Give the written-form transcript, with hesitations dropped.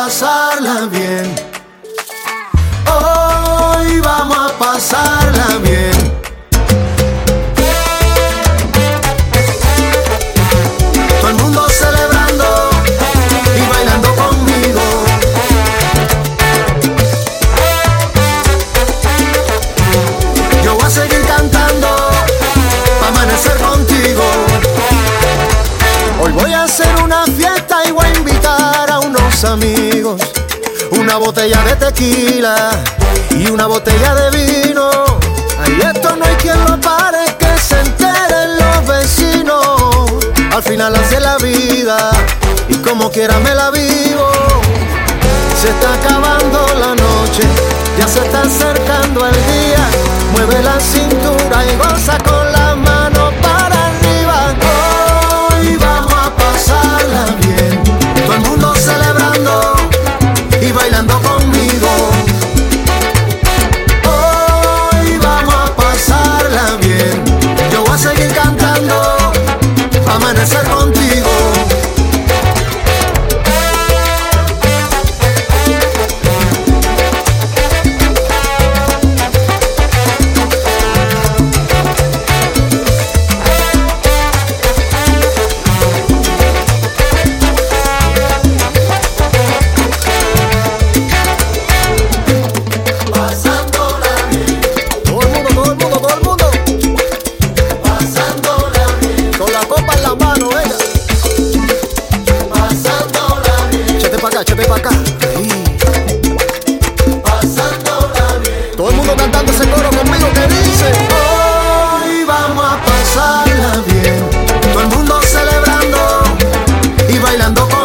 pasarla bien. Hoy vamos a pasarla bien. Todo el mundo celebrando y bailando conmigo. Yo voy a seguir cantando pa' amanecer contigo. Hoy voy a hacer una fiesta y voy a invitar a unos amigos. Una botella de tequila y una botella de vino. Ay, esto no hay quien lo pare, que se enteren los vecinos. Al final hace la vida y como quiera me la vivo. Se está acabando la noche, ya se está acercando el día. Mueve la cintura y goza con las manos para arriba. Hoy vamos a pasarla bien. Todo el mundo celebrando y bailando conmigo. Hoy vamos a pasarla bien. Yo voy a seguir cantando pa' amanecer contigo. Échate pa' acá. Todo el mundo cantando ese coro conmigo que dice: hoy vamos a pasarla bien. Todo el mundo celebrando y bailando con